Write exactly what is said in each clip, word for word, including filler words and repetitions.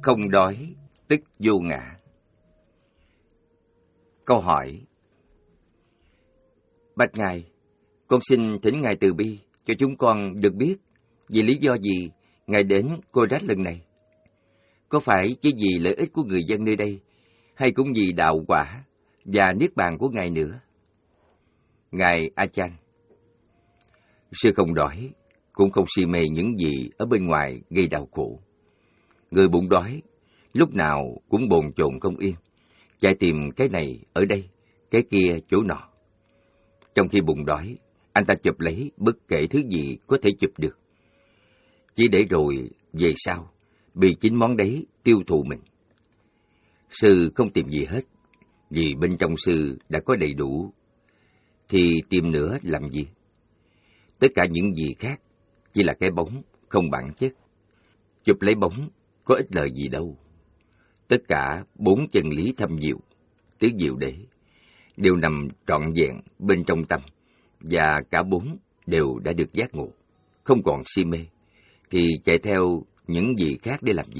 Không đói, tức vô ngã. Câu hỏi: Bạch Ngài, con xin thỉnh Ngài từ bi cho chúng con được biết vì lý do gì Ngài đến Korat lần này. Có phải chỉ vì lợi ích của người dân nơi đây, hay cũng vì đạo quả và niết bàn của Ngài nữa? Ngài A Chan: Sư không đói, cũng không si mê những gì ở bên ngoài gây đau khổ. Người bụng đói, lúc nào cũng bồn chồn không yên, chạy tìm cái này ở đây, cái kia chỗ nọ. Trong khi bụng đói, anh ta chụp lấy bất kể thứ gì có thể chụp được, chỉ để rồi về sau bị chính món đấy tiêu thụ mình. Sư không tìm gì hết, vì bên trong sư đã có đầy đủ, thì tìm nữa làm gì? Tất cả những gì khác chỉ là cái bóng, không bản chất. Chụp lấy bóng có ích lợi gì đâu. Tất cả bốn chân lý thâm diệu, tứ diệu đế, đều nằm trọn vẹn bên trong tâm, và cả bốn đều đã được giác ngộ, không còn si mê, thì chạy theo những gì khác để làm gì?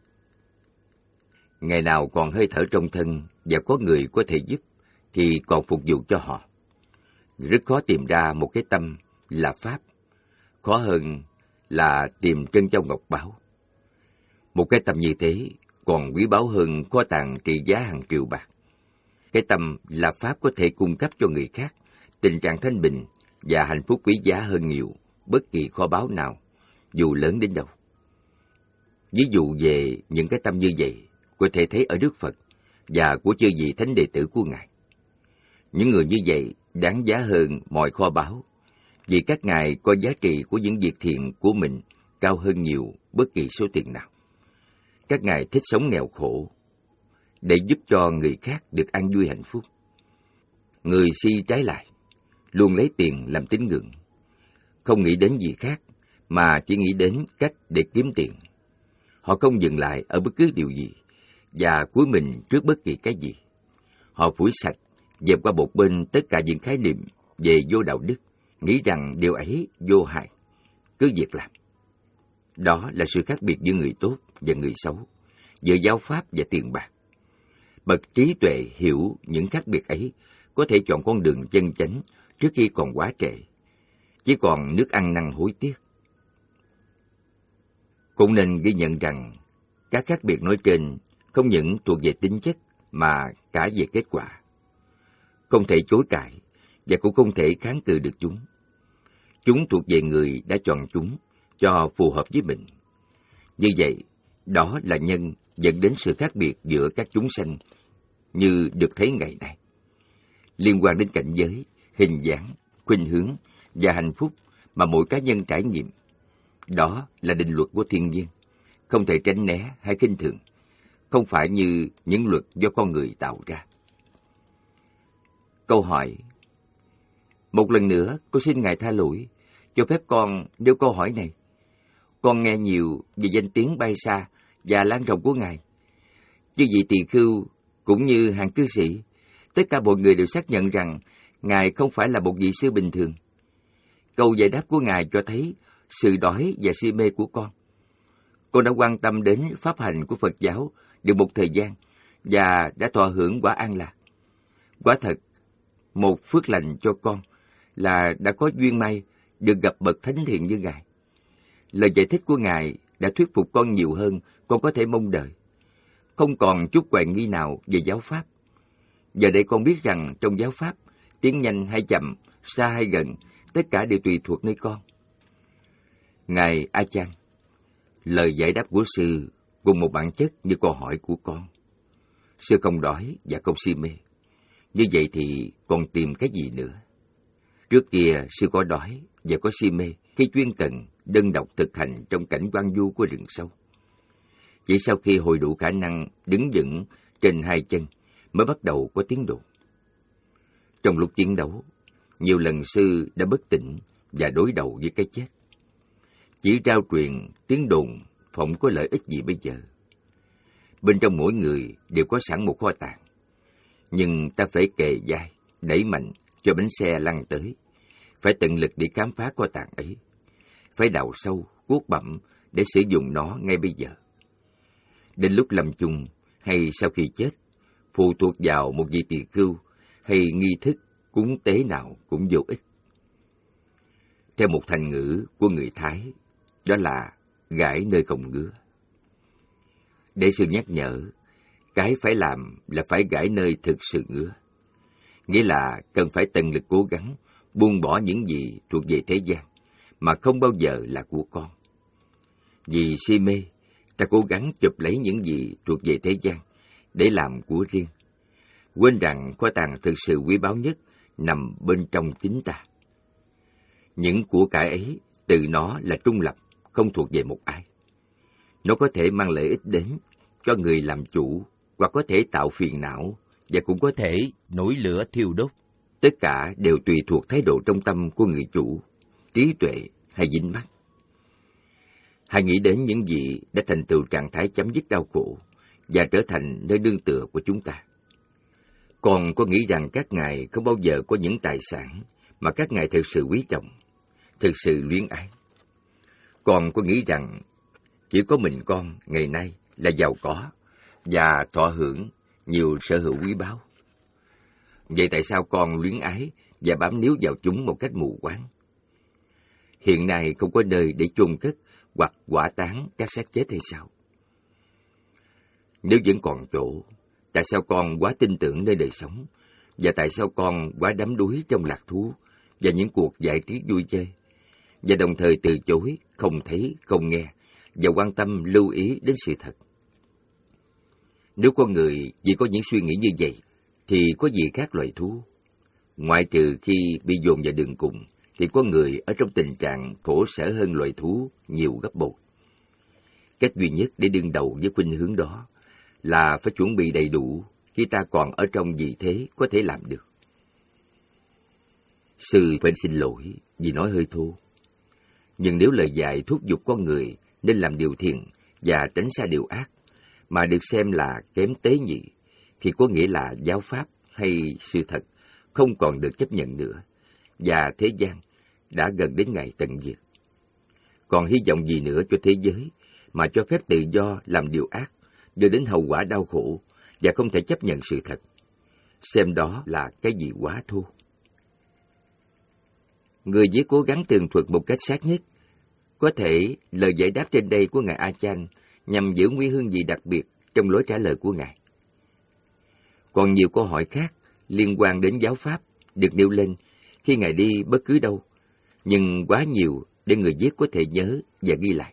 Ngày nào còn hơi thở trong thân và có người có thể giúp, thì còn phục vụ cho họ. Rất khó tìm ra một cái tâm là Pháp, khó hơn là tìm trân châu ngọc báu. Một cái tâm như thế còn quý báu hơn kho tàng trị giá hàng triệu bạc. Cái tâm là Pháp có thể cung cấp cho người khác tình trạng thanh bình và hạnh phúc quý giá hơn nhiều bất kỳ kho báu nào, dù lớn đến đâu. Ví dụ về những cái tâm như vậy có thể thấy ở Đức Phật và của chư vị thánh đệ tử của Ngài. Những người như vậy đáng giá hơn mọi kho báu, vì các ngài có giá trị của những việc thiện của mình cao hơn nhiều bất kỳ số tiền nào. Các ngài thích sống nghèo khổ để giúp cho người khác được an vui hạnh phúc. Người si trái lại, luôn lấy tiền làm tín ngưỡng, không nghĩ đến gì khác mà chỉ nghĩ đến cách để kiếm tiền. Họ không dừng lại ở bất cứ điều gì và cúi mình trước bất kỳ cái gì. Họ phủi sạch, dẹp qua một bên tất cả những khái niệm về vô đạo đức, nghĩ rằng điều ấy vô hại, cứ việc làm. Đó là sự khác biệt giữa người tốt và người xấu, giữa giáo pháp và tiền bạc. Bậc trí tuệ hiểu những khác biệt ấy, có thể chọn con đường chân chánh trước khi còn quá trễ, chỉ còn nước ăn năn hối tiếc. Cũng nên ghi nhận rằng các khác biệt nói trên không những thuộc về tính chất mà cả về kết quả. Không thể chối cãi và cũng không thể kháng cự được chúng. Chúng thuộc về người đã chọn chúng cho phù hợp với mình. Như vậy, đó là nhân dẫn đến sự khác biệt giữa các chúng sanh như được thấy ngày nay. Liên quan đến cảnh giới, hình dáng, khuynh hướng và hạnh phúc mà mỗi cá nhân trải nghiệm. Đó là định luật của thiên nhiên, không thể tránh né hay khinh thường, không phải như những luật do con người tạo ra. Câu hỏi: Một lần nữa, con xin Ngài tha lỗi, cho phép con nêu câu hỏi này. Con nghe nhiều về danh tiếng bay xa và lan rộng của Ngài. Chư vị tỳ khưu cũng như hàng cư sĩ, tất cả mọi người đều xác nhận rằng Ngài không phải là một vị sư bình thường. Câu giải đáp của Ngài cho thấy sự đói và si mê của con. Con đã quan tâm đến pháp hành của Phật giáo được một thời gian và đã thọ hưởng quả an lạc. Quả thật, một phước lành cho con là đã có duyên may được gặp bậc thánh thiện như Ngài. Lời giải thích của Ngài đã thuyết phục con nhiều hơn con có thể mong đợi. Không còn chút hoài nghi nào về giáo pháp. Giờ đây con biết rằng trong giáo pháp, tiến nhanh hay chậm, xa hay gần, tất cả đều tùy thuộc nơi con. Ngài A Chan, lời giải đáp của sư cùng một bản chất như câu hỏi của con. Sư không đói và không si mê. Như vậy thì còn tìm cái gì nữa? Trước kia sư có đói và có si mê khi chuyên cần đơn độc thực hành trong cảnh hoang vu của rừng sâu. Chỉ sau khi hồi đủ khả năng đứng vững trên hai chân mới bắt đầu có tiến độ. Trong lúc chiến đấu, nhiều lần sư đã bất tỉnh và đối đầu với cái chết. Chỉ trao truyền tiếng đồn phỏng có lợi ích gì bây giờ? Bên trong mỗi người đều có sẵn một kho tàng, nhưng ta phải kề vai, đẩy mạnh cho bánh xe lăn tới, phải tận lực để khám phá kho tàng ấy, phải đào sâu, cuốc bặm để sử dụng nó ngay bây giờ. Đến lúc lâm chung hay sau khi chết, phụ thuộc vào một vị tỳ khưu hay nghi thức cúng tế nào cũng vô ích. Theo một thành ngữ của người Thái, đó là gãi nơi không ngứa. Để sự nhắc nhở, cái phải làm là phải gãi nơi thực sự ngứa. Nghĩa là cần phải tận lực cố gắng buông bỏ những gì thuộc về thế gian, mà không bao giờ là của con. Vì si mê, ta cố gắng chụp lấy những gì thuộc về thế gian để làm của riêng, quên rằng kho tàng thực sự quý báu nhất nằm bên trong chính ta. Những của cải ấy từ nó là trung lập, không thuộc về một ai. Nó có thể mang lợi ích đến cho người làm chủ, hoặc có thể tạo phiền não, và cũng có thể nổi lửa thiêu đốt. Tất cả đều tùy thuộc thái độ trong tâm của người chủ, trí tuệ hay dính mắc. Hãy nghĩ đến những gì đã thành tựu trạng thái chấm dứt đau khổ và trở thành nơi nương tựa của chúng ta. Còn có nghĩ rằng các ngài không bao giờ có những tài sản mà các ngài thực sự quý trọng, thực sự luyến ái. Còn có nghĩ rằng chỉ có mình con ngày nay là giàu có và thọ hưởng nhiều sở hữu quý báu. Vậy tại sao con luyến ái và bám níu vào chúng một cách mù quáng? Hiện nay không có nơi để chôn cất hoặc hỏa táng các xác chết hay sao? Nếu vẫn còn chỗ, tại sao con quá tin tưởng nơi đời sống? Và tại sao con quá đắm đuối trong lạc thú và những cuộc giải trí vui chơi? Và đồng thời từ chối, không thấy, không nghe, và quan tâm lưu ý đến sự thật. Nếu con người chỉ có những suy nghĩ như vậy, thì có gì khác loài thú? Ngoại trừ khi bị dồn vào đường cùng, thì con người ở trong tình trạng khổ sở hơn loài thú nhiều gấp bội. Cách duy nhất để đương đầu với khuynh hướng đó là phải chuẩn bị đầy đủ khi ta còn ở trong vị thế có thể làm được. Sư phải xin lỗi vì nói hơi thô. Nhưng nếu lời dạy thúc giục con người nên làm điều thiện và tránh xa điều ác, mà được xem là kém tế nhị, thì có nghĩa là giáo pháp hay sự thật không còn được chấp nhận nữa, và thế gian đã gần đến ngày tận diệt. Còn hy vọng gì nữa cho thế giới mà cho phép tự do làm điều ác, đưa đến hậu quả đau khổ, và không thể chấp nhận sự thật, xem đó là cái gì quá thô. Người chỉ cố gắng tường thuật một cách xác nhất. Có thể lời giải đáp trên đây của Ngài A Chan nhằm giữ nguyên hương vị đặc biệt trong lối trả lời của Ngài. Còn nhiều câu hỏi khác liên quan đến giáo pháp được nêu lên khi Ngài đi bất cứ đâu, nhưng quá nhiều để người viết có thể nhớ và ghi lại.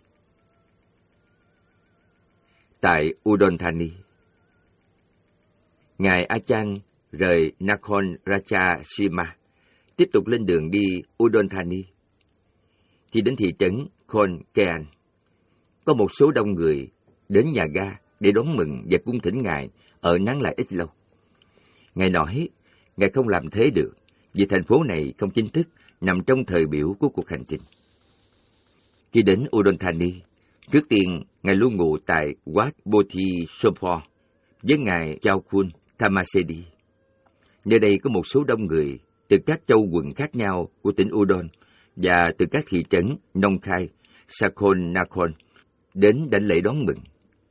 Tại Udon Thani, Ngài A Chan rời Nakhon Ratchasima, tiếp tục lên đường đi Udon Thani. Thì đến thị trấn Khon Kean, có một số đông người đến nhà ga để đón mừng và cung thỉnh Ngài ở nán lại ít lâu. Ngài nói, Ngài không làm thế được, vì thành phố này không chính thức nằm trong thời biểu của cuộc hành trình. Khi đến Udon Thani, trước tiên Ngài lưu ngụ tại Wat Bodhisattva với Ngài Chaokun Thammasedi. Nơi đây có một số đông người từ các châu quận khác nhau của tỉnh Udon và từ các thị trấn Nong Khai, Sakhon Nakhon đến đảnh lễ đón mừng.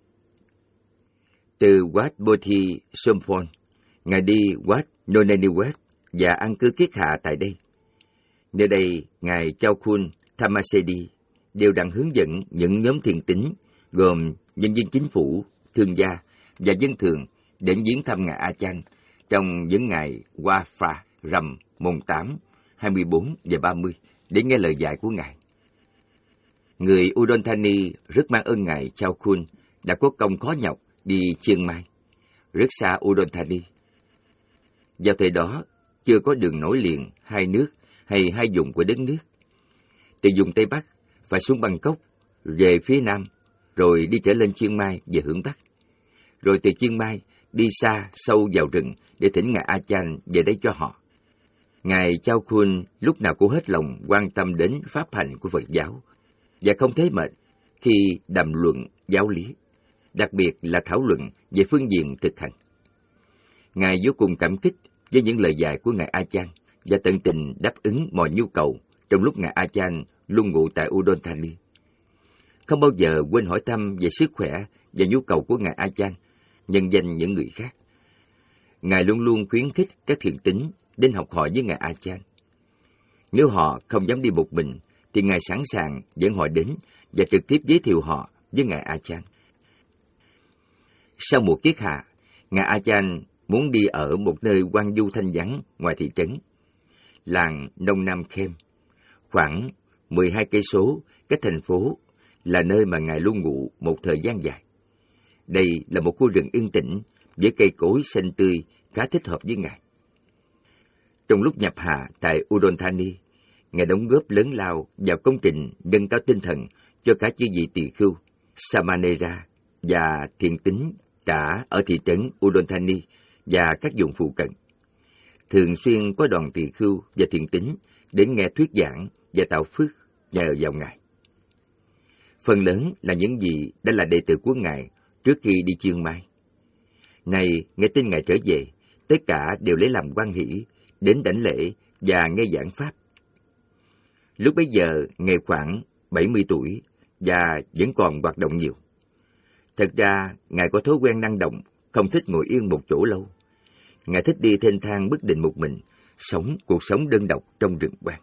Từ Wat Bodhisattva, Ngài đi Wat Noneniwet và an cư kiết hạ tại đây. Nơi đây, Ngài Chaokun Thammasedi đều đặn hướng dẫn những nhóm thiền tín gồm nhân viên chính phủ, thương gia và dân thường đến viếng thăm Ngài A Chan trong những ngày Hoa Phà, Rằm, mùng tám, hai mươi bốn và ba mươi để nghe lời dạy của Ngài. Người Udon Thani rất mang ơn Ngài Chaokun đã có công khó nhọc đi Chiang Mai, rất xa Udon Thani. Vào thời đó, chưa có đường nối liền hai nước hay hai vùng của đất nước. Từ vùng Tây Bắc phải xuống Bangkok, về phía Nam, rồi đi trở lên Chiang Mai về hướng Bắc. Rồi từ Chiang Mai đi xa sâu vào rừng để thỉnh Ngài A Chan về đây cho họ. Ngài Chaokun lúc nào cũng hết lòng quan tâm đến pháp hành của Phật giáo và không thấy mệt khi đàm luận giáo lý, đặc biệt là thảo luận về phương diện thực hành. Ngài vô cùng cảm kích với những lời dạy của Ngài A Chan và tận tình đáp ứng mọi nhu cầu trong lúc Ngài A Chan luôn ngụ tại Udon Thani. Không bao giờ quên hỏi thăm về sức khỏe và nhu cầu của Ngài A Chan, nhân danh những người khác. Ngài luôn luôn khuyến khích các thiền tín đến học hỏi với Ngài A Chan. Nếu họ không dám đi một mình, thì Ngài sẵn sàng dẫn họ đến và trực tiếp giới thiệu họ với Ngài A Chan. Sau một kiết hạ, Ngài A Chan muốn đi ở một nơi hoang vu thanh vắng ngoài thị trấn, làng Nông Nam Khem, khoảng mười hai cây số cách thành phố, là nơi mà Ngài luôn ngụ một thời gian dài. Đây là một khu rừng yên tĩnh với cây cối xanh tươi khá thích hợp với Ngài. Trong lúc nhập hà tại Udon Thani, Ngài đóng góp lớn lao vào công trình nâng cao tinh thần cho cả chư vị tỳ khưu Samanera và thiền tín cả ở thị trấn Udon Thani và các vùng phụ cận. Thường xuyên có đoàn tỳ khưu và thiền tín đến nghe thuyết giảng và tạo phước nhờ vào Ngài. Phần lớn là những vị đã là đệ tử của Ngài trước khi đi Chiang Mai. Này, nghe tin Ngài trở về, tất cả đều lấy làm hoan hỷ, đến đảnh lễ và nghe giảng pháp. Lúc bấy giờ, Ngài khoảng bảy mươi tuổi và vẫn còn hoạt động nhiều. Thật ra, Ngài có thói quen năng động, không thích ngồi yên một chỗ lâu. Ngài thích đi thênh thang bất định một mình, sống cuộc sống đơn độc trong rừng hoang.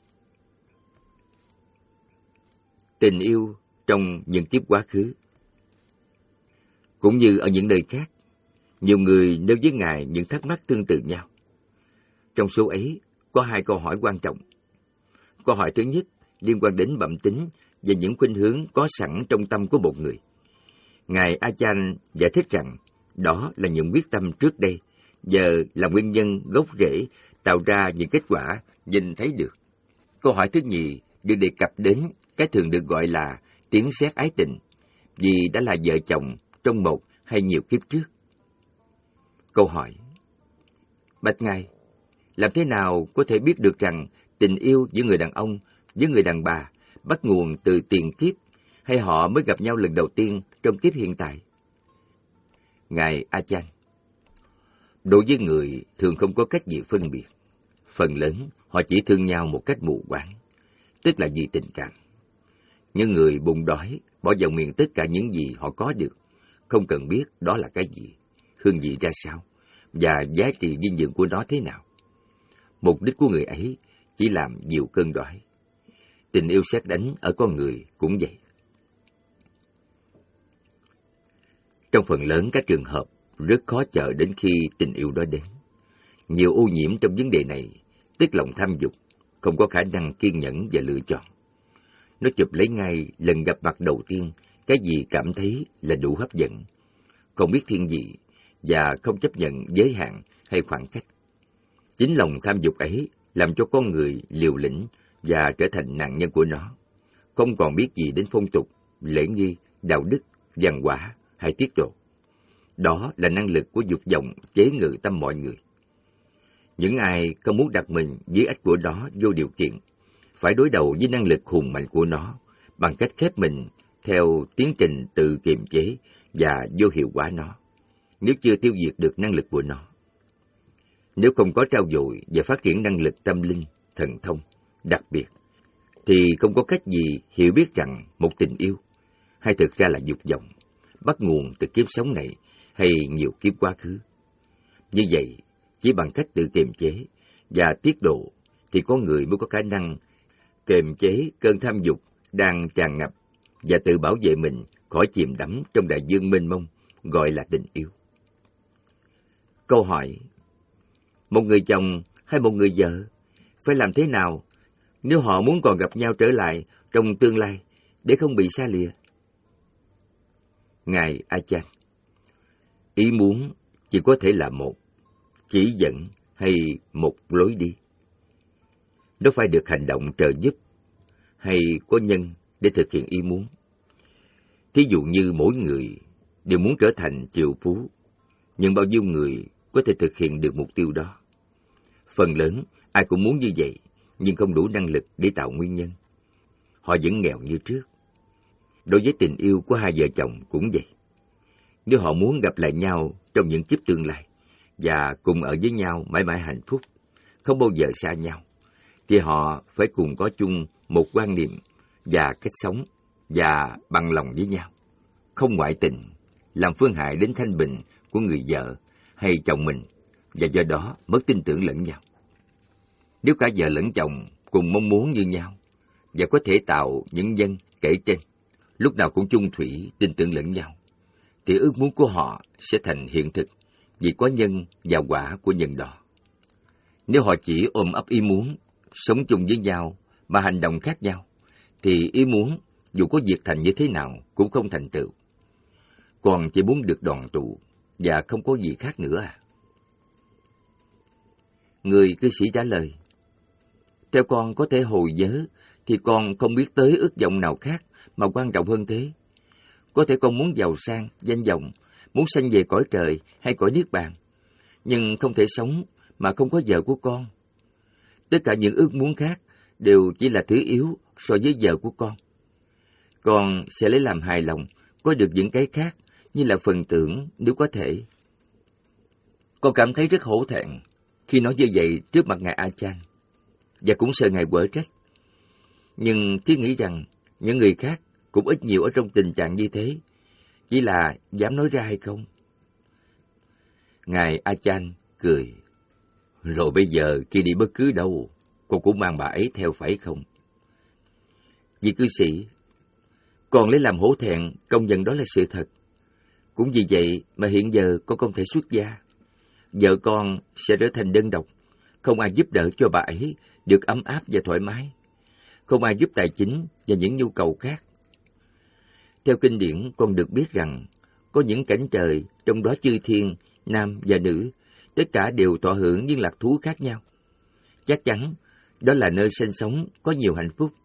Tình yêu trong những kiếp quá khứ. Cũng như ở những nơi khác, nhiều người nêu với Ngài những thắc mắc tương tự nhau. Trong số ấy, có hai câu hỏi quan trọng. Câu hỏi thứ nhất liên quan đến bẩm tính và những khuynh hướng có sẵn trong tâm của một người. Ngài A Chan giải thích rằng đó là những quyết tâm trước đây, giờ là nguyên nhân gốc rễ tạo ra những kết quả nhìn thấy được. Câu hỏi thứ nhì được đề cập đến cái thường được gọi là tiếng sét ái tình, vì đã là vợ chồng trong một hay nhiều kiếp trước. Câu hỏi: Bạch Ngài, làm thế nào có thể biết được rằng tình yêu giữa người đàn ông với người đàn bà bắt nguồn từ tiền kiếp, hay họ mới gặp nhau lần đầu tiên trong kiếp hiện tại? Ngài A Chan: Đối với người thường không có cách gì phân biệt. Phần lớn họ chỉ thương nhau một cách mù quáng, tức là vì tình cảm. Những người bụng đói bỏ vào miệng tất cả những gì họ có được, không cần biết đó là cái gì, hương vị ra sao và giá trị dinh dưỡng của nó thế nào. Mục đích của người ấy chỉ làm dịu cơn đói. Tình yêu sét đánh ở con người cũng vậy. Trong phần lớn các trường hợp, rất khó chờ đến khi tình yêu đó đến. Nhiều ô nhiễm trong vấn đề này, tức lòng tham dục, không có khả năng kiên nhẫn và lựa chọn. Nó chụp lấy ngay lần gặp mặt đầu tiên cái gì cảm thấy là đủ hấp dẫn, không biết thiên vị và không chấp nhận giới hạn hay khoảng cách. Chính lòng tham dục ấy làm cho con người liều lĩnh và trở thành nạn nhân của nó, không còn biết gì đến phong tục, lễ nghi, đạo đức, văn hóa hay tiết độ. Đó là năng lực của dục vọng chế ngự tâm mọi người. Những ai không muốn đặt mình dưới ách của nó vô điều kiện, phải đối đầu với năng lực hùng mạnh của nó bằng cách khép mình theo tiến trình tự kiềm chế và vô hiệu hóa nó, nếu chưa tiêu diệt được năng lực của nó. Nếu không có trau dồi và phát triển năng lực tâm linh, thần thông, đặc biệt, thì không có cách gì hiểu biết rằng một tình yêu, hay thực ra là dục vọng, bắt nguồn từ kiếp sống này hay nhiều kiếp quá khứ. Như vậy, chỉ bằng cách tự kiềm chế và tiết độ thì con người mới có khả năng kiềm chế cơn tham dục đang tràn ngập và tự bảo vệ mình khỏi chìm đắm trong đại dương mênh mông gọi là tình yêu. Câu hỏi: Một người chồng hay một người vợ phải làm thế nào nếu họ muốn còn gặp nhau trở lại trong tương lai để không bị xa lìa? Ngài A Chan: Ý muốn chỉ có thể là một, chỉ dẫn hay một lối đi. Nó phải được hành động trợ giúp hay có nhân để thực hiện ý muốn. Thí dụ như mỗi người đều muốn trở thành triệu phú, nhưng bao nhiêu người có thể thực hiện được mục tiêu đó? Phần lớn ai cũng muốn như vậy, nhưng không đủ năng lực để tạo nguyên nhân. Họ vẫn nghèo như trước. Đối với tình yêu của hai vợ chồng cũng vậy. Nếu họ muốn gặp lại nhau trong những kiếp tương lai và cùng ở với nhau mãi mãi hạnh phúc, không bao giờ xa nhau, thì họ phải cùng có chung một quan niệm và cách sống và bằng lòng với nhau, không ngoại tình, làm phương hại đến thanh bình của người vợ hay chồng mình, và do đó mất tin tưởng lẫn nhau. Nếu cả vợ lẫn chồng cùng mong muốn như nhau và có thể tạo những nhân kể trên, lúc nào cũng chung thủy tin tưởng lẫn nhau, thì ước muốn của họ sẽ thành hiện thực vì có nhân và quả của nhân đó. Nếu họ chỉ ôm ấp ý muốn sống chung với nhau mà hành động khác nhau, thì ý muốn dù có việc thành như thế nào cũng không thành tựu. Còn chỉ muốn được đoàn tụ và không có gì khác nữa à? Người cư sĩ trả lời, theo con có thể hồi nhớ thì con không biết tới ước vọng nào khác mà quan trọng hơn thế. Có thể con muốn giàu sang, danh vọng, muốn sanh về cõi trời hay cõi niết bàn, nhưng không thể sống mà không có vợ của con. Tất cả những ước muốn khác đều chỉ là thứ yếu so với vợ của con. Con sẽ lấy làm hài lòng có được những cái khác như là phần tưởng nếu có thể. Con cảm thấy rất hổ thẹn khi nói như vậy trước mặt ngài A Chan, và cũng sợ ngài quở trách. Nhưng thiết nghĩ rằng những người khác cũng ít nhiều ở trong tình trạng như thế, chỉ là dám nói ra hay không. Ngài A Chan cười, rồi bây giờ khi đi bất cứ đâu, con cũng mang bà ấy theo phải không? Vị cư sĩ, con lấy làm hổ thẹn, công nhận đó là sự thật. Cũng vì vậy mà hiện giờ con không thể xuất gia. Vợ con sẽ trở thành đơn độc, không ai giúp đỡ cho bà ấy được ấm áp và thoải mái, không ai giúp tài chính và những nhu cầu khác. Theo kinh điển, con được biết rằng có những cảnh trời, trong đó chư thiên, nam và nữ, tất cả đều thọ hưởng những lạc thú khác nhau. Chắc chắn đó là nơi sinh sống có nhiều hạnh phúc.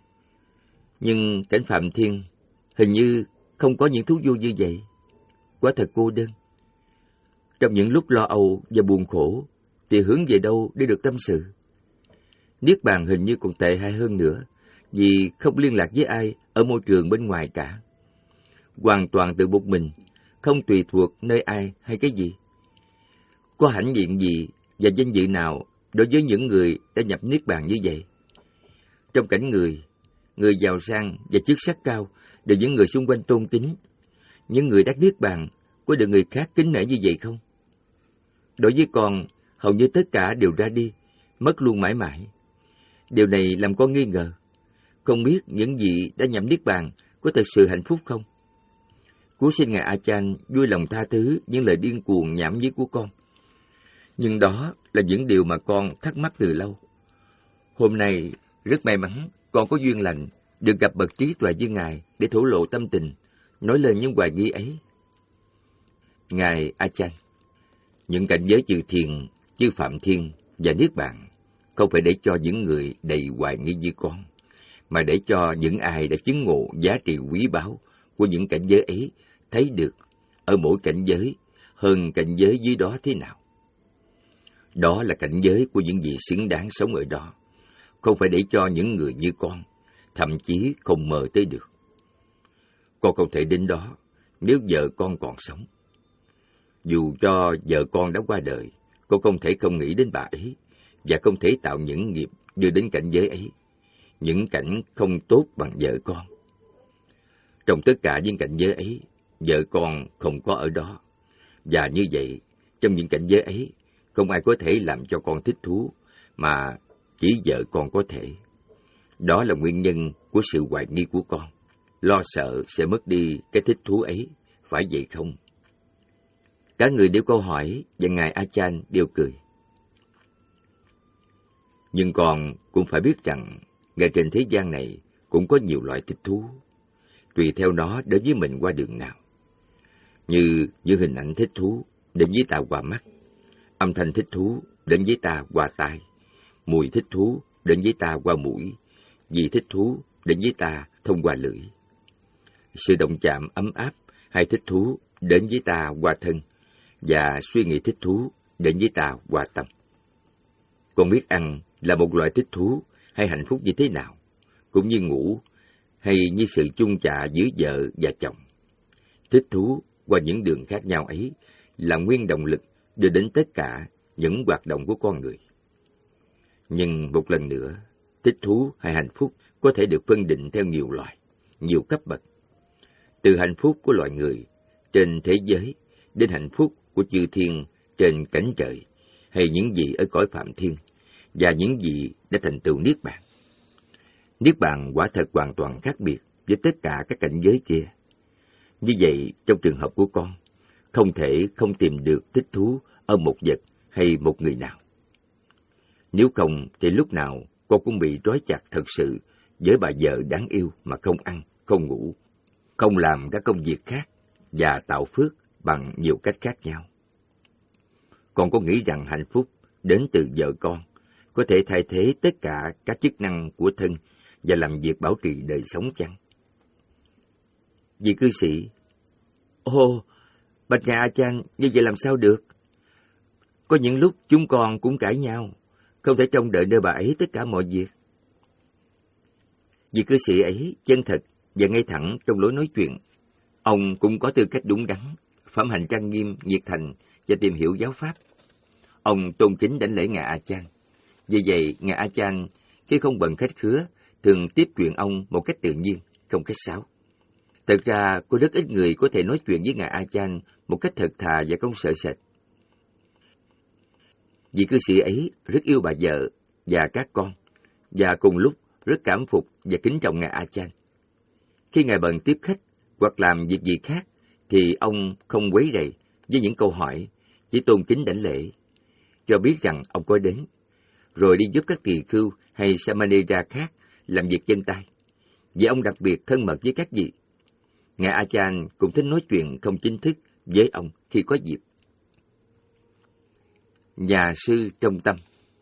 Nhưng cảnh Phạm Thiên hình như không có những thú vui như vậy. Quả thật cô đơn. Trong những lúc lo âu và buồn khổ, thì hướng về đâu để được tâm sự? Niết bàn hình như còn tệ hại hơn nữa, vì không liên lạc với ai ở môi trường bên ngoài cả. Hoàn toàn tự một mình, không tùy thuộc nơi ai hay cái gì. Có hãnh diện gì và danh dự nào đối với những người đã nhập Niết bàn như vậy? Trong cảnh người, người giàu sang và chức sắc cao đều những người xung quanh tôn kính. Những người đắc Niết bàn có được người khác kính nể như vậy không? Đối với con, hầu như tất cả đều ra đi, mất luôn mãi mãi. Điều này làm con nghi ngờ. Không biết những vị đã nhập Niết bàn có thật sự hạnh phúc không? Cố xin ngài A Chan vui lòng tha thứ những lời điên cuồng nhảm nhí của con. Nhưng đó là những điều mà con thắc mắc từ lâu. Hôm nay rất may mắn con có duyên lành được gặp bậc trí tuệ như ngài để thổ lộ tâm tình, nói lên những hoài nghi ấy. Ngài A Chan, những cảnh giới chư thiền, chư Phạm Thiên và Niết bàn không phải để cho những người đầy hoài nghi như con, mà để cho những ai đã chứng ngộ giá trị quý báu của những cảnh giới ấy thấy được ở mỗi cảnh giới hơn cảnh giới dưới đó thế nào. Đó là cảnh giới của những vị xứng đáng sống ở đó, không phải để cho những người như con, thậm chí không mơ tới được. Con không thể đến đó nếu vợ con còn sống. Dù cho vợ con đã qua đời, con không thể không nghĩ đến bà ấy, và không thể tạo những nghiệp đưa đến cảnh giới ấy, những cảnh không tốt bằng vợ con. Trong tất cả những cảnh giới ấy, vợ con không có ở đó, và như vậy, trong những cảnh giới ấy, không ai có thể làm cho con thích thú, mà chỉ vợ con có thể. Đó là nguyên nhân của sự hoài nghi của con, lo sợ sẽ mất đi cái thích thú ấy, phải vậy không? Cả người đều câu hỏi, và ngài A Chan đều cười. Nhưng con cũng phải biết rằng, ngay trên thế gian này cũng có nhiều loại thích thú, tùy theo nó đến với mình qua đường nào. Như những hình ảnh thích thú đến với ta qua mắt, âm thanh thích thú đến với ta qua tai, mùi thích thú đến với ta qua mũi, vị thích thú đến với ta thông qua lưỡi. Sự động chạm ấm áp hay thích thú đến với ta qua thân, và suy nghĩ thích thú đến với ta qua tâm. Con biết ăn là một loại thích thú hay hạnh phúc như thế nào, cũng như ngủ hay như sự chung chạ giữa vợ và chồng. Thích thú qua những đường khác nhau ấy là nguyên động lực đưa đến tất cả những hoạt động của con người. Nhưng một lần nữa, thích thú hay hạnh phúc có thể được phân định theo nhiều loại, nhiều cấp bậc. Từ hạnh phúc của loài người trên thế giới, đến hạnh phúc của chư thiên trên cánh trời, hay những gì ở cõi phạm thiên, và những gì đã thành tựu Niết Bàn. Niết Bàn quả thật hoàn toàn khác biệt với tất cả các cảnh giới kia. Như vậy, trong trường hợp của con, không thể không tìm được thích thú ở một vật hay một người nào. Nếu không, thì lúc nào con cũng bị trói chặt thật sự với bà vợ đáng yêu mà không ăn, không ngủ, không làm các công việc khác và tạo phước bằng nhiều cách khác nhau. Con có nghĩ rằng hạnh phúc đến từ vợ con có thể thay thế tất cả các chức năng của thân và làm việc bảo trì đời sống chăng? Vị cư sĩ: Ồ, bạch ngài A Chan, như vậy làm sao được? Có những lúc chúng con cũng cãi nhau, không thể trông đợi nơi bà ấy tất cả mọi việc. Vị cư sĩ ấy chân thật và ngay thẳng trong lối nói chuyện. Ông cũng có tư cách đúng đắn, phẩm hành trang nghiêm, nhiệt thành và tìm hiểu giáo pháp. Ông tôn kính đảnh lễ ngài A Chan. Vì vậy, ngài A Chan khi không bận khách khứa thường tiếp chuyện ông một cách tự nhiên, không khách sáo. Thật ra, có rất ít người có thể nói chuyện với ngài A Chan một cách thật thà và không sợ sệt. Vị cư sĩ ấy rất yêu bà vợ và các con, và cùng lúc rất cảm phục và kính trọng ngài A Chan. Khi ngài bận tiếp khách hoặc làm việc gì khác, thì ông không quấy rầy với những câu hỏi, chỉ tôn kính đảnh lễ, cho biết rằng ông có đến, rồi đi giúp các tỳ khưu hay Samanera khác làm việc chân tay. Vì ông đặc biệt thân mật với các vị. Ngài A Chan cũng thích nói chuyện không chính thức với ông khi có dịp. Nhà sư trong tâm.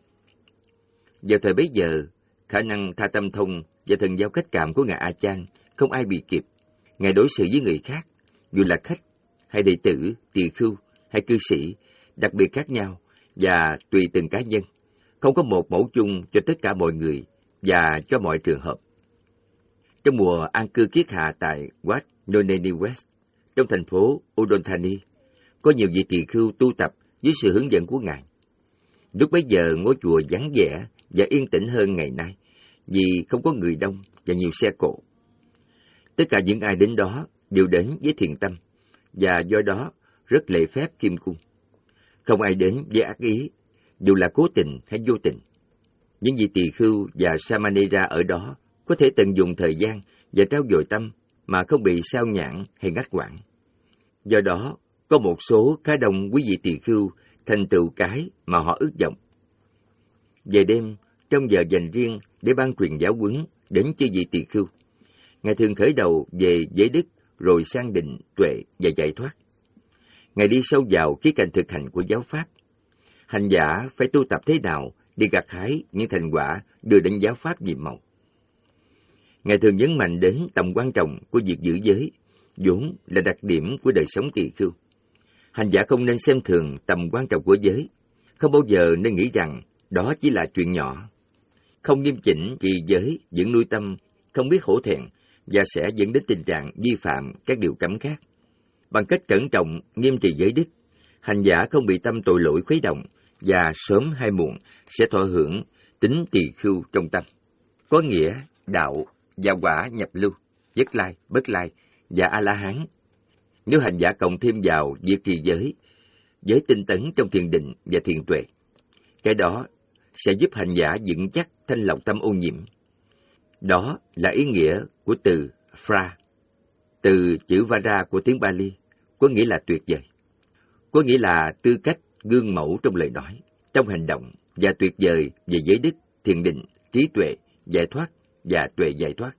Vào thời bấy giờ, khả năng tha tâm thông và thần giao cách cảm của ngài A Chan không ai bị kịp. Ngài đối xử với người khác, dù là khách hay đệ tử, tỳ khưu hay cư sĩ, đặc biệt khác nhau và tùy từng cá nhân, không có một mẫu chung cho tất cả mọi người và cho mọi trường hợp. Trong mùa an cư kiết hạ tại Wat Noneni West, trong thành phố Udon Thani, có nhiều vị tỳ khưu tu tập dưới sự hướng dẫn của ngài. Lúc bấy giờ ngôi chùa vắng vẻ và yên tĩnh hơn ngày nay, vì không có người đông và nhiều xe cộ. Tất cả những ai đến đó đều đến với thiện tâm, và do đó rất lễ phép kim cung. Không ai đến với ác ý, dù là cố tình hay vô tình. Những vị tỳ khưu và Samanera ở đó có thể tận dụng thời gian và trao dồi tâm mà không bị sao nhãng hay ngắt quãng. Do đó, có một số khá đông quý vị tỳ khưu thành tựu cái mà họ ước vọng. Về đêm, trong giờ dành riêng để ban truyền giáo huấn đến chư vị tỳ khưu, ngài thường khởi đầu về giới đức, rồi sang định, tuệ và giải thoát. Ngài đi sâu vào khía cạnh thực hành của giáo pháp. Hành giả phải tu tập thế nào để gặt hái những thành quả đưa đến giáo pháp nhiệm màu. Ngài thường nhấn mạnh đến tầm quan trọng của việc giữ giới, vốn là đặc điểm của đời sống tỳ khưu. Hành giả không nên xem thường tầm quan trọng của giới, không bao giờ nên nghĩ rằng đó chỉ là chuyện nhỏ. Không nghiêm chỉnh trì giới, vẫn nuôi tâm, không biết hổ thẹn và sẽ dẫn đến tình trạng vi phạm các điều cấm khác. Bằng cách cẩn trọng, nghiêm trì giới đức, hành giả không bị tâm tội lỗi khuấy động và sớm hay muộn sẽ thọ hưởng tính tỳ khưu trong tâm. Có nghĩa đạo và quả nhập lưu, nhất lai, bất lai và A-la-hán. Nếu hành giả cộng thêm vào việc trì giới, giới tinh tấn trong thiền định và thiền tuệ, cái đó sẽ giúp hành giả vững chắc thanh lọc tâm ô nhiễm. Đó là ý nghĩa của từ Fra, từ chữ Vara của tiếng Bali, có nghĩa là tuyệt vời. Có nghĩa là tư cách gương mẫu trong lời nói, trong hành động và tuyệt vời về giới đức, thiền định, trí tuệ, giải thoát và tuệ giải thoát.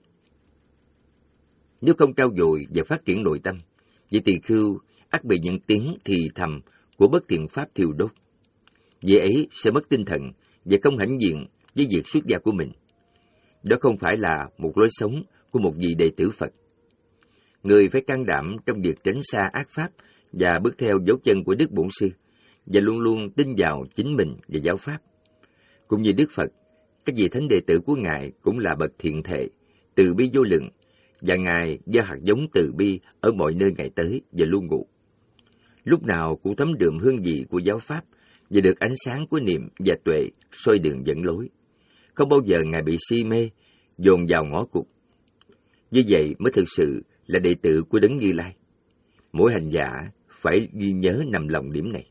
Nếu không trau dồi và phát triển nội tâm, vị tỳ khưu ắt bị những tiếng thì thầm của bất thiện pháp thiêu đốt. Vị ấy sẽ mất tinh thần và không hãnh diện với việc xuất gia của mình. Đó không phải là một lối sống của một vị đệ tử Phật. Người phải can đảm trong việc tránh xa ác pháp và bước theo dấu chân của Đức Bổn Sư, và luôn luôn tin vào chính mình và giáo pháp. Cũng như Đức Phật, các vị thánh đệ tử của Ngài cũng là bậc thiện thệ, từ bi vô lượng, và Ngài gieo hạt giống từ bi ở mọi nơi Ngài tới và luôn ngụ. Lúc nào cũng thấm đượm hương vị của giáo pháp và được ánh sáng của niệm và tuệ soi đường dẫn lối. Không bao giờ Ngài bị si mê, dồn vào ngõ cụt. Như vậy mới thực sự là đệ tử của Đấng Như Lai. mỗi hành giả phải ghi nhớ nằm lòng điểm này.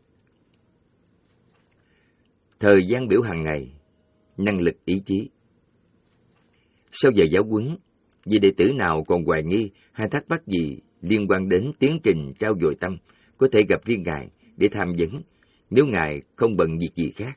Thời gian biểu hàng ngày, năng lực ý chí. Sau giờ giáo huấn, vị đệ tử nào còn hoài nghi hay thắc mắc gì liên quan đến tiến trình trao dồi tâm có thể gặp riêng Ngài để tham vấn nếu Ngài không bận việc gì khác.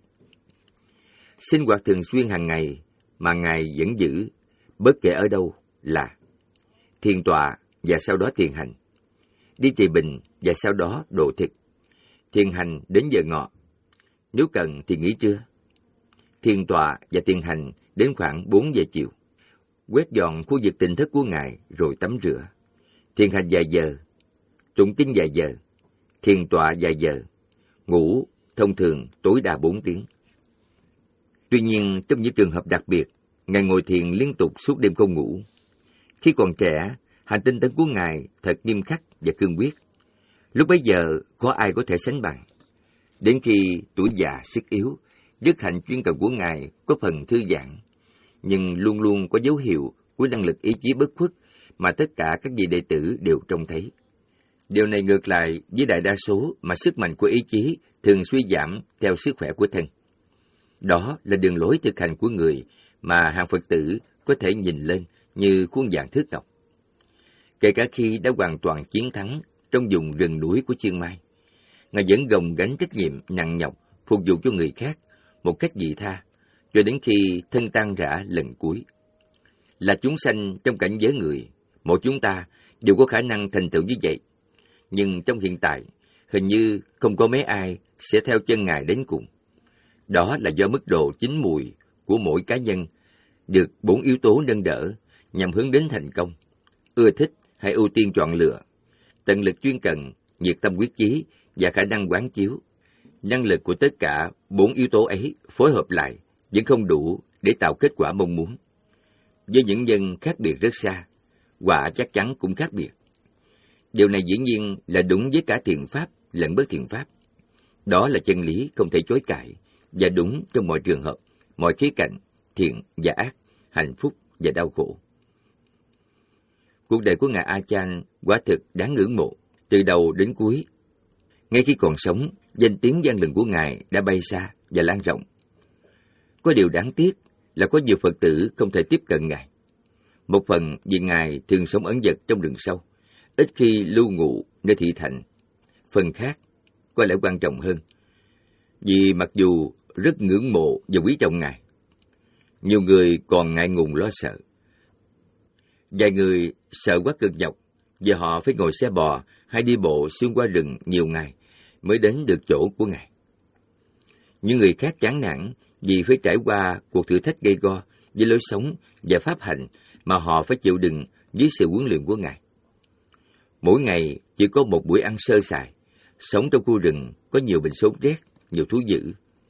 Sinh hoạt thường xuyên hàng ngày mà Ngài vẫn giữ, bất kể ở đâu, là thiền tọa và sau đó thiền hành, đi trì bình và sau đó độ thực, thiền hành đến giờ ngọ, nếu cần thì nghỉ trưa, thiền tọa và thiền hành đến khoảng bốn giờ chiều, quét dọn khu vực tịnh thất của Ngài rồi tắm rửa, thiền hành vài giờ, tụng kinh vài giờ, thiền tọa vài giờ, ngủ thông thường tối đa bốn tiếng. Tuy nhiên, trong những trường hợp đặc biệt, Ngài ngồi thiền liên tục suốt đêm không ngủ. Khi còn trẻ, hành tinh tấn của Ngài thật nghiêm khắc và cương quyết. Lúc bấy giờ, có ai có thể sánh bằng. Đến khi tuổi già sức yếu, đức hạnh chuyên cần của Ngài có phần thư giãn, nhưng luôn luôn có dấu hiệu của năng lực ý chí bất khuất mà tất cả các vị đệ tử đều trông thấy. Điều này ngược lại với đại đa số mà sức mạnh của ý chí thường suy giảm theo sức khỏe của thân. Đó là đường lối thực hành của người mà hàng Phật tử có thể nhìn lên như khuôn vàng thước ngọc. Kể cả khi đã hoàn toàn chiến thắng trong vùng rừng núi của Chiang Mai, Ngài vẫn gồng gánh trách nhiệm nặng nhọc phục vụ cho người khác một cách vị tha, cho đến khi thân tan rã lần cuối. Là chúng sanh trong cảnh giới người, mỗi chúng ta đều có khả năng thành tựu như vậy. Nhưng trong hiện tại, hình như không có mấy ai sẽ theo chân Ngài đến cùng. Đó là do mức độ chín mùi của mỗi cá nhân được bốn yếu tố nâng đỡ nhằm hướng đến thành công, ưa thích hay ưu tiên chọn lựa, tận lực chuyên cần, nhiệt tâm quyết chí và khả năng quán chiếu. Năng lực của tất cả bốn yếu tố ấy phối hợp lại vẫn không đủ để tạo kết quả mong muốn. Với những nhân khác biệt rất xa, quả chắc chắn cũng khác biệt. Điều này dĩ nhiên là đúng với cả thiện pháp lẫn bất thiện pháp. Đó là chân lý không thể chối cãi và đúng trong mọi trường hợp, mọi khía cạnh, thiện và ác, hạnh phúc và đau khổ. Cuộc đời của Ngài A Chan quả thực đáng ngưỡng mộ, từ đầu đến cuối. Ngay khi còn sống, danh tiếng vang lừng của Ngài đã bay xa và lan rộng. Có điều đáng tiếc là có nhiều Phật tử không thể tiếp cận Ngài. Một phần vì Ngài thường sống ẩn dật trong rừng sâu, ít khi lưu ngụ nơi thị thành. Phần khác có lẽ quan trọng hơn, vì mặc dù rất ngưỡng mộ và quý trọng Ngài, nhiều người còn ngại ngùng lo sợ. Vài người sợ quá cực nhọc vì họ phải ngồi xe bò hay đi bộ xuyên qua rừng nhiều ngày mới đến được chỗ của Ngài. Những người khác chán nản vì phải trải qua cuộc thử thách gay go với lối sống và pháp hạnh mà họ phải chịu đựng dưới sự huấn luyện của Ngài. Mỗi ngày chỉ có một buổi ăn sơ sài, sống trong khu rừng có nhiều bệnh sốt rét, nhiều thú dữ.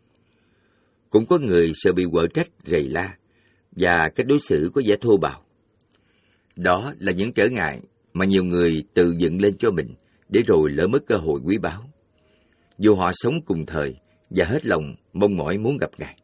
Cũng có người sợ bị quở trách, rầy la và cách đối xử có vẻ thô bạo. Đó là những trở ngại mà nhiều người tự dựng lên cho mình để rồi lỡ mất cơ hội quý báu. Dù họ sống cùng thời và hết lòng mong mỏi muốn gặp Ngài.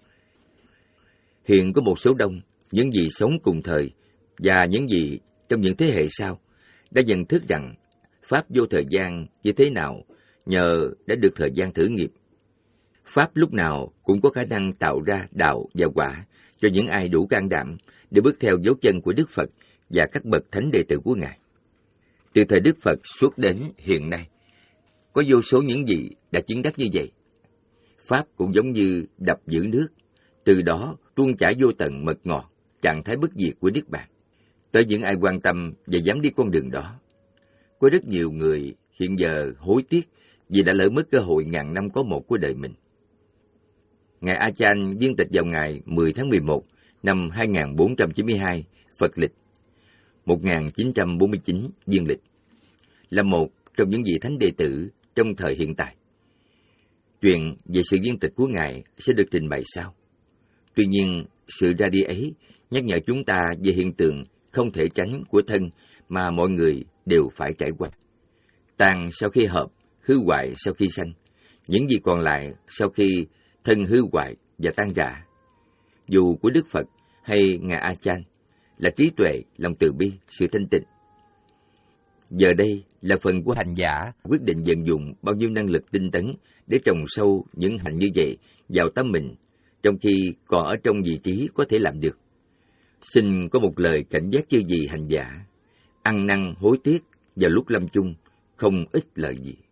Hiện có một số đông những gì sống cùng thời và những gì trong những thế hệ sau đã nhận thức rằng Pháp vô thời gian như thế nào nhờ đã được thời gian thử nghiệm. Pháp lúc nào cũng có khả năng tạo ra đạo và quả cho những ai đủ can đảm để bước theo dấu chân của Đức Phật và các bậc thánh đệ tử của Ngài. Từ thời Đức Phật suốt đến hiện nay, có vô số những gì đã chứng đắc như vậy. Pháp cũng giống như đập giữ nước, từ đó tuôn chảy vô tận mật ngọt, trạng thái bất diệt của Niết Bàn, tới những ai quan tâm và dám đi con đường đó. Có rất nhiều người hiện giờ hối tiếc vì đã lỡ mất cơ hội ngàn năm có một của đời mình. Ngài A Chan viên tịch vào ngày mười tháng mười một năm hai nghìn bốn trăm chín mươi hai Phật lịch, một nghìn chín trăm bốn mươi chín dương lịch, là một trong những vị thánh đệ tử trong thời hiện tại. Chuyện về sự viên tịch của Ngài sẽ được trình bày sau. Tuy nhiên, sự ra đi ấy nhắc nhở chúng ta về hiện tượng không thể tránh của thân mà mọi người đều phải trải qua. Tàn sau khi hợp, hư hoại sau khi sanh, những gì còn lại sau khi thân hư hoại và tan rã. Dù của Đức Phật hay Ngài A Chan là trí tuệ, lòng từ bi, sự thanh tịnh. Giờ đây là phần của hành giả quyết định vận dụng bao nhiêu năng lực tinh tấn để trồng sâu những hạnh như vậy vào tâm mình, trong khi còn ở trong vị trí có thể làm được. Xin có một lời cảnh giác chư vị hành giả, ăn năn hối tiếc vào lúc lâm chung không ích lợi gì.